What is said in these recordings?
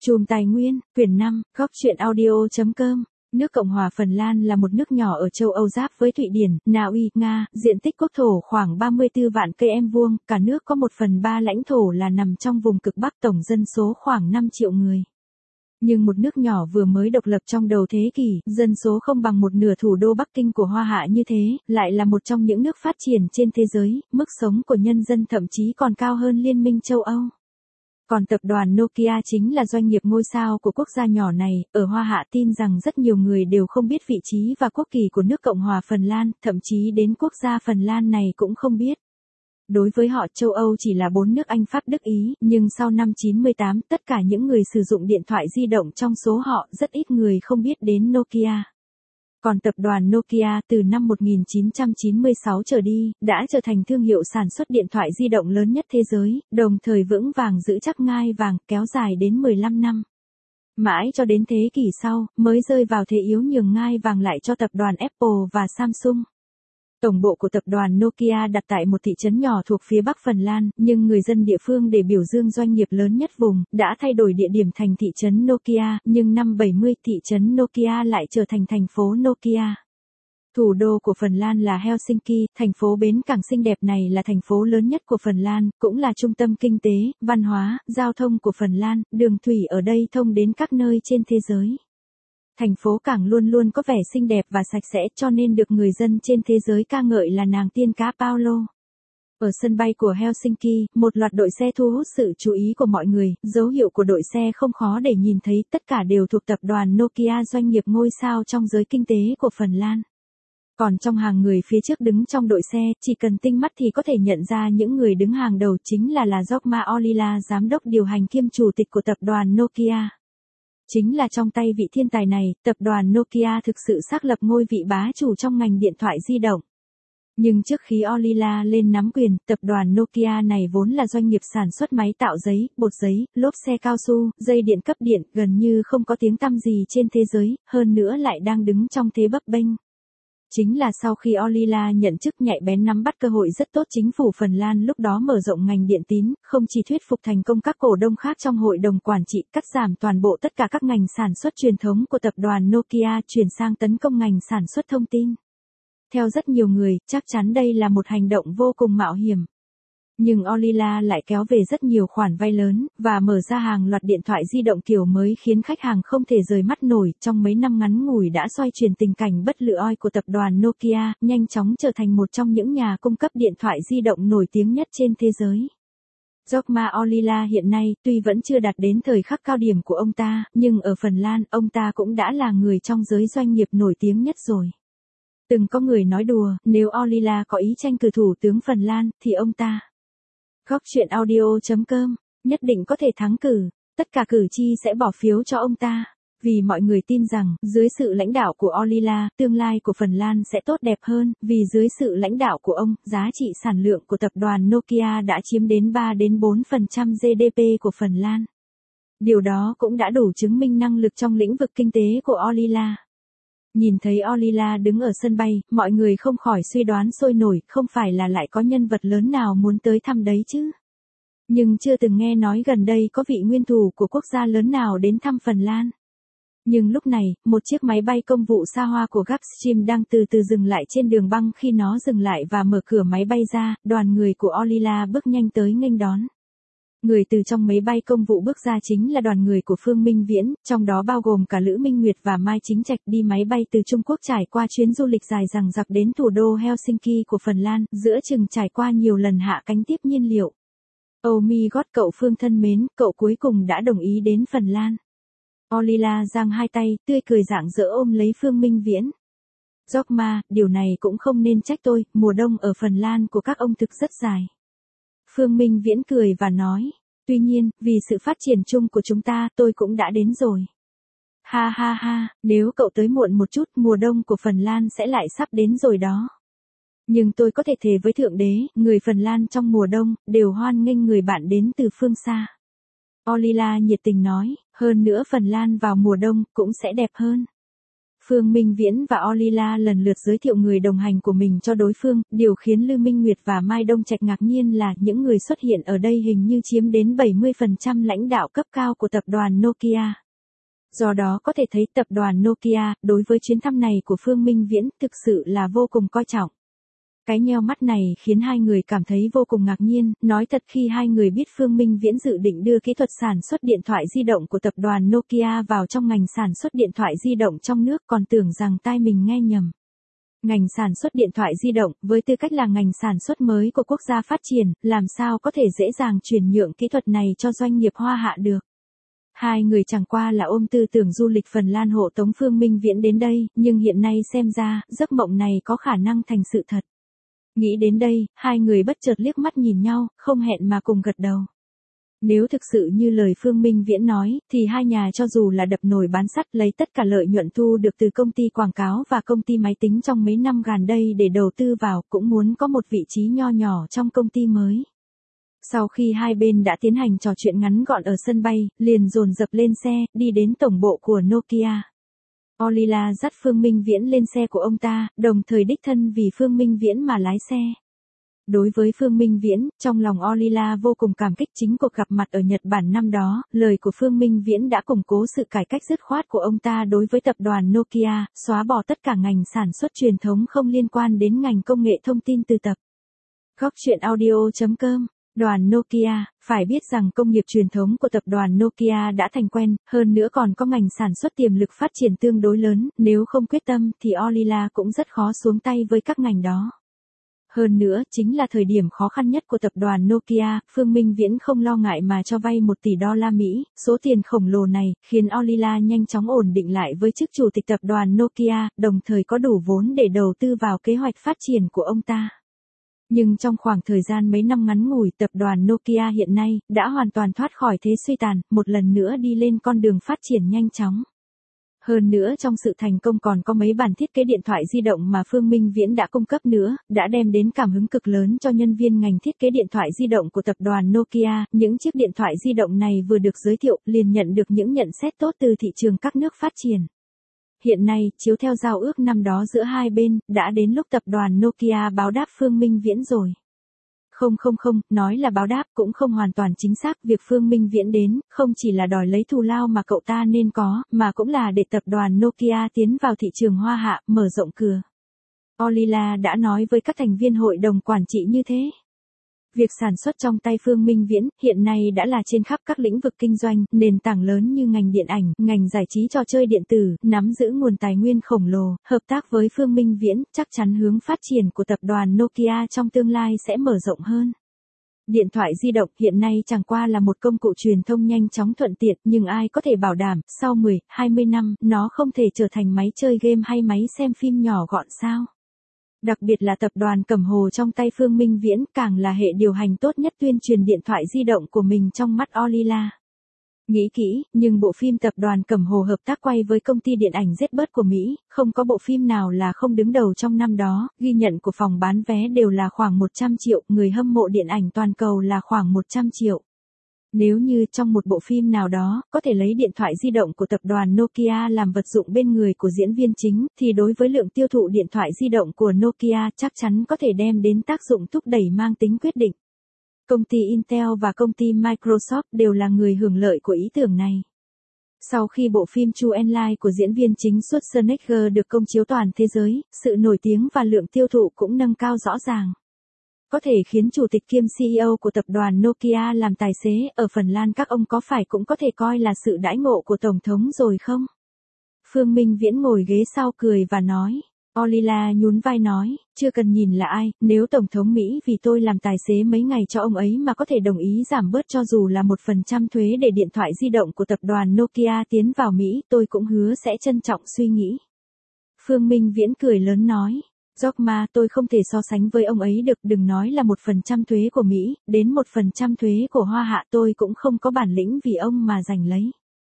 Chùm Tài nguyên, quyển 5, góc truyện audio.com. Nước Cộng hòa Phần Lan là một nước nhỏ ở châu Âu giáp với Thụy Điển, Na Uy, Nga, diện tích quốc thổ khoảng 34 vạn cây vuông, cả nước có 1/3 lãnh thổ là nằm trong vùng cực Bắc, tổng dân số khoảng 5 triệu người. Nhưng một nước nhỏ vừa mới độc lập trong đầu thế kỷ, dân số không bằng một nửa thủ đô Bắc Kinh của Hoa Hạ như thế, lại là một trong những nước phát triển trên thế giới, mức sống của nhân dân thậm chí còn cao hơn Liên minh châu Âu. Còn tập đoàn Nokia chính là doanh nghiệp ngôi sao của quốc gia nhỏ này, ở Hoa Hạ tin rằng rất nhiều người đều không biết vị trí và quốc kỳ của nước Cộng hòa Phần Lan, thậm chí đến quốc gia Phần Lan này cũng không biết. Đối với họ châu Âu chỉ là 4 nước Anh Pháp Đức Ý, nhưng sau năm 98 tất cả những người sử dụng điện thoại di động trong số họ rất ít người không biết đến Nokia. Còn tập đoàn Nokia từ năm 1996 trở đi, đã trở thành thương hiệu sản xuất điện thoại di động lớn nhất thế giới, đồng thời vững vàng giữ chắc ngai vàng, kéo dài đến 15 năm. Mãi cho đến thế kỷ sau, mới rơi vào thế yếu nhường ngai vàng lại cho tập đoàn Apple và Samsung. Tổng bộ của tập đoàn Nokia đặt tại một thị trấn nhỏ thuộc phía Bắc Phần Lan, nhưng người dân địa phương để biểu dương doanh nghiệp lớn nhất vùng, đã thay đổi địa điểm thành thị trấn Nokia, nhưng năm 70 thị trấn Nokia lại trở thành thành phố Nokia. Thủ đô của Phần Lan là Helsinki, thành phố bến cảng xinh đẹp này là thành phố lớn nhất của Phần Lan, cũng là trung tâm kinh tế, văn hóa, giao thông của Phần Lan, đường thủy ở đây thông đến các nơi trên thế giới. Thành phố cảng luôn luôn có vẻ xinh đẹp và sạch sẽ cho nên được người dân trên thế giới ca ngợi là nàng tiên cá Paolo. Ở sân bay của Helsinki, một loạt đội xe thu hút sự chú ý của mọi người, dấu hiệu của đội xe không khó để nhìn thấy, tất cả đều thuộc tập đoàn Nokia, doanh nghiệp ngôi sao trong giới kinh tế của Phần Lan. Còn trong hàng người phía trước đứng trong đội xe, chỉ cần tinh mắt thì có thể nhận ra những người đứng hàng đầu chính là Jorma Ollila, giám đốc điều hành kiêm chủ tịch của tập đoàn Nokia. Chính là trong tay vị thiên tài này, tập đoàn Nokia thực sự xác lập ngôi vị bá chủ trong ngành điện thoại di động. Nhưng trước khi Ollila lên nắm quyền, tập đoàn Nokia này vốn là doanh nghiệp sản xuất máy tạo giấy, bột giấy, lốp xe cao su, dây điện cấp điện, gần như không có tiếng tăm gì trên thế giới, hơn nữa lại đang đứng trong thế bấp bênh. Chính là sau khi Ollila nhận chức nhạy bén nắm bắt cơ hội rất tốt, chính phủ Phần Lan lúc đó mở rộng ngành điện tín, không chỉ thuyết phục thành công các cổ đông khác trong hội đồng quản trị, cắt giảm toàn bộ tất cả các ngành sản xuất truyền thống của tập đoàn Nokia, chuyển sang tấn công ngành sản xuất thông tin. Theo rất nhiều người, chắc chắn đây là một hành động vô cùng mạo hiểm. Nhưng Ollila lại kéo về rất nhiều khoản vay lớn, và mở ra hàng loạt điện thoại di động kiểu mới khiến khách hàng không thể rời mắt nổi. Trong mấy năm ngắn ngủi đã xoay chuyển tình cảnh bất lự oi của tập đoàn Nokia, nhanh chóng trở thành một trong những nhà cung cấp điện thoại di động nổi tiếng nhất trên thế giới. Jorma Ollila hiện nay, tuy vẫn chưa đạt đến thời khắc cao điểm của ông ta, nhưng ở Phần Lan, ông ta cũng đã là người trong giới doanh nghiệp nổi tiếng nhất rồi. Từng có người nói đùa, nếu Ollila có ý tranh cử thủ tướng Phần Lan, thì ông ta góc truyện audio.com, nhất định có thể thắng cử, tất cả cử tri sẽ bỏ phiếu cho ông ta, vì mọi người tin rằng, dưới sự lãnh đạo của Ollila, tương lai của Phần Lan sẽ tốt đẹp hơn, vì dưới sự lãnh đạo của ông, giá trị sản lượng của tập đoàn Nokia đã chiếm đến 3-4% GDP của Phần Lan. Điều đó cũng đã đủ chứng minh năng lực trong lĩnh vực kinh tế của Ollila. Nhìn thấy Ollila đứng ở sân bay, mọi người không khỏi suy đoán sôi nổi, không phải là lại có nhân vật lớn nào muốn tới thăm đấy chứ. Nhưng chưa từng nghe nói gần đây có vị nguyên thủ của quốc gia lớn nào đến thăm Phần Lan. Nhưng lúc này, một chiếc máy bay công vụ xa hoa của Gulfstream đang từ từ dừng lại trên đường băng. Khi nó dừng lại và mở cửa máy bay ra, đoàn người của Ollila bước nhanh tới nghênh đón. Người từ trong máy bay công vụ bước ra chính là đoàn người của Phương Minh Viễn, trong đó bao gồm cả Lữ Minh Nguyệt và Mai Chính Trạch, đi máy bay từ Trung Quốc trải qua chuyến du lịch dài dằng dặc đến thủ đô Helsinki của Phần Lan, giữa chừng trải qua nhiều lần hạ cánh tiếp nhiên liệu. Oh my god, cậu Phương thân mến, cậu cuối cùng đã đồng ý đến Phần Lan. Ollila giang hai tay, tươi cười rạng rỡ ôm lấy Phương Minh Viễn. Jorma, điều này cũng không nên trách tôi, mùa đông ở Phần Lan của các ông thực rất dài. Phương Minh Viễn cười và nói, tuy nhiên, vì sự phát triển chung của chúng ta, tôi cũng đã đến rồi. Ha ha ha, nếu cậu tới muộn một chút, mùa đông của Phần Lan sẽ lại sắp đến rồi đó. Nhưng tôi có thể thề với Thượng Đế, người Phần Lan trong mùa đông, đều hoan nghênh người bạn đến từ phương xa. Ollila nhiệt tình nói, hơn nữa Phần Lan vào mùa đông, cũng sẽ đẹp hơn. Phương Minh Viễn và Olila lần lượt giới thiệu người đồng hành của mình cho đối phương, điều khiến Lư Minh Nguyệt và Mai Đông Trạch ngạc nhiên là những người xuất hiện ở đây hình như chiếm đến 70% lãnh đạo cấp cao của tập đoàn Nokia. Do đó có thể thấy tập đoàn Nokia, đối với chuyến thăm này của Phương Minh Viễn, thực sự là vô cùng coi trọng. Cái nheo mắt này khiến hai người cảm thấy vô cùng ngạc nhiên, nói thật khi hai người biết Phương Minh Viễn dự định đưa kỹ thuật sản xuất điện thoại di động của tập đoàn Nokia vào trong ngành sản xuất điện thoại di động trong nước còn tưởng rằng tai mình nghe nhầm. Ngành sản xuất điện thoại di động, với tư cách là ngành sản xuất mới của quốc gia phát triển, làm sao có thể dễ dàng chuyển nhượng kỹ thuật này cho doanh nghiệp Hoa Hạ được. Hai người chẳng qua là ôm tư tưởng du lịch Phần Lan hộ tống Phương Minh Viễn đến đây, nhưng hiện nay xem ra, giấc mộng này có khả năng thành sự thật. Nghĩ đến đây, hai người bất chợt liếc mắt nhìn nhau, không hẹn mà cùng gật đầu. Nếu thực sự như lời Phương Minh Viễn nói, thì hai nhà cho dù là đập nồi bán sắt lấy tất cả lợi nhuận thu được từ công ty quảng cáo và công ty máy tính trong mấy năm gần đây để đầu tư vào, cũng muốn có một vị trí nho nhỏ trong công ty mới. Sau khi hai bên đã tiến hành trò chuyện ngắn gọn ở sân bay, liền dồn dập lên xe, đi đến tổng bộ của Nokia. Olila dắt Phương Minh Viễn lên xe của ông ta, đồng thời đích thân vì Phương Minh Viễn mà lái xe. Đối với Phương Minh Viễn, trong lòng Olila vô cùng cảm kích chính cuộc gặp mặt ở Nhật Bản năm đó, lời của Phương Minh Viễn đã củng cố sự cải cách dứt khoát của ông ta đối với tập đoàn Nokia, xóa bỏ tất cả ngành sản xuất truyền thống không liên quan đến ngành công nghệ thông tin từ tập. Góc truyện audio.com. Đoàn Nokia, phải biết rằng công nghiệp truyền thống của tập đoàn Nokia đã thành quen, hơn nữa còn có ngành sản xuất tiềm lực phát triển tương đối lớn, nếu không quyết tâm thì Olila cũng rất khó xuống tay với các ngành đó. Hơn nữa, chính là thời điểm khó khăn nhất của tập đoàn Nokia, Phương Minh Viễn không lo ngại mà cho vay 1 tỷ đô la Mỹ, số tiền khổng lồ này, khiến Olila nhanh chóng ổn định lại với chức chủ tịch tập đoàn Nokia, đồng thời có đủ vốn để đầu tư vào kế hoạch phát triển của ông ta. Nhưng trong khoảng thời gian mấy năm ngắn ngủi, tập đoàn Nokia hiện nay đã hoàn toàn thoát khỏi thế suy tàn, một lần nữa đi lên con đường phát triển nhanh chóng. Hơn nữa trong sự thành công còn có mấy bản thiết kế điện thoại di động mà Phương Minh Viễn đã cung cấp nữa, đã đem đến cảm hứng cực lớn cho nhân viên ngành thiết kế điện thoại di động của tập đoàn Nokia. Những chiếc điện thoại di động này vừa được giới thiệu, liền nhận được những nhận xét tốt từ thị trường các nước phát triển. Hiện nay, chiếu theo giao ước năm đó giữa hai bên, đã đến lúc tập đoàn Nokia báo đáp Phương Minh Viễn rồi. Không, nói là báo đáp cũng không hoàn toàn chính xác, việc Phương Minh Viễn đến, không chỉ là đòi lấy thù lao mà cậu ta nên có, mà cũng là để tập đoàn Nokia tiến vào thị trường Hoa Hạ, mở rộng cửa. Olila đã nói với các thành viên hội đồng quản trị như thế. Việc sản xuất trong tay Phương Minh Viễn, hiện nay đã là trên khắp các lĩnh vực kinh doanh, nền tảng lớn như ngành điện ảnh, ngành giải trí trò chơi điện tử, nắm giữ nguồn tài nguyên khổng lồ, hợp tác với Phương Minh Viễn, chắc chắn hướng phát triển của tập đoàn Nokia trong tương lai sẽ mở rộng hơn. Điện thoại di động hiện nay chẳng qua là một công cụ truyền thông nhanh chóng thuận tiện, nhưng ai có thể bảo đảm, sau 10, 20 năm, nó không thể trở thành máy chơi game hay máy xem phim nhỏ gọn sao? Đặc biệt là tập đoàn Cẩm Hồ trong tay Phương Minh Viễn càng là hệ điều hành tốt nhất tuyên truyền điện thoại di động của mình trong mắt Olila. Nghĩ kỹ, nhưng bộ phim tập đoàn Cẩm Hồ hợp tác quay với công ty điện ảnh Zbird của Mỹ, không có bộ phim nào là không đứng đầu trong năm đó, ghi nhận của phòng bán vé đều là khoảng 100 triệu, người hâm mộ điện ảnh toàn cầu là khoảng 100 triệu. Nếu như trong một bộ phim nào đó, có thể lấy điện thoại di động của tập đoàn Nokia làm vật dụng bên người của diễn viên chính, thì đối với lượng tiêu thụ điện thoại di động của Nokia chắc chắn có thể đem đến tác dụng thúc đẩy mang tính quyết định. Công ty Intel và công ty Microsoft đều là người hưởng lợi của ý tưởng này. Sau khi bộ phim Chu Enlai của diễn viên chính Schwarzenegger được công chiếu toàn thế giới, sự nổi tiếng và lượng tiêu thụ cũng nâng cao rõ ràng. Có thể khiến chủ tịch kiêm CEO của tập đoàn Nokia làm tài xế ở Phần Lan, các ông có phải cũng có thể coi là sự đãi ngộ của Tổng thống rồi không? Phương Minh Viễn ngồi ghế sau cười và nói. Olila nhún vai nói, chưa cần nhìn là ai, nếu Tổng thống Mỹ vì tôi làm tài xế mấy ngày cho ông ấy mà có thể đồng ý giảm bớt cho dù là 1% thuế để điện thoại di động của tập đoàn Nokia tiến vào Mỹ, tôi cũng hứa sẽ trân trọng suy nghĩ. Phương Minh Viễn cười lớn nói. Dogma, tôi không thể so sánh với ông ấy được, đừng nói là 1% thuế của Mỹ, đến 1% thuế của Hoa Hạ tôi cũng không có bản lĩnh vì ông mà giành lấy.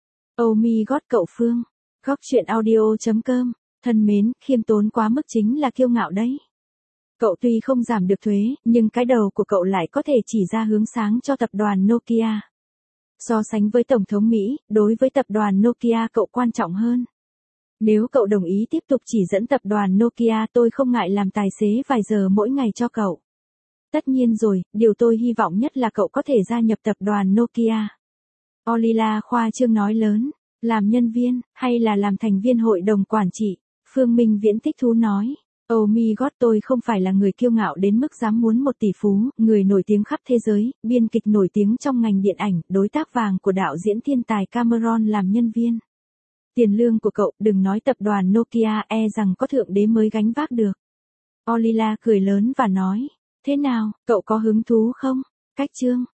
Oh my god cậu Phương. Góc truyện audio.com. Thân mến, khiêm tốn quá mức chính là kiêu ngạo đấy. Cậu tuy không giảm được thuế, nhưng cái đầu của cậu lại có thể chỉ ra hướng sáng cho tập đoàn Nokia. So sánh với Tổng thống Mỹ, đối với tập đoàn Nokia cậu quan trọng hơn. Nếu cậu đồng ý tiếp tục chỉ dẫn tập đoàn Nokia tôi không ngại làm tài xế vài giờ mỗi ngày cho cậu. Tất nhiên rồi, điều tôi hy vọng nhất là cậu có thể gia nhập tập đoàn Nokia. Olila khoa trương nói lớn, làm nhân viên, hay là làm thành viên hội đồng quản trị? Phương Minh Viễn thích thú nói. Oh my god, tôi không phải là người kiêu ngạo đến mức dám muốn 1 tỷ phú, người nổi tiếng khắp thế giới, biên kịch nổi tiếng trong ngành điện ảnh, đối tác vàng của đạo diễn thiên tài Cameron làm nhân viên. Tiền lương của cậu, đừng nói tập đoàn Nokia, rằng có thượng đế mới gánh vác được. Olila cười lớn và nói, thế nào, cậu có hứng thú không? Cách chương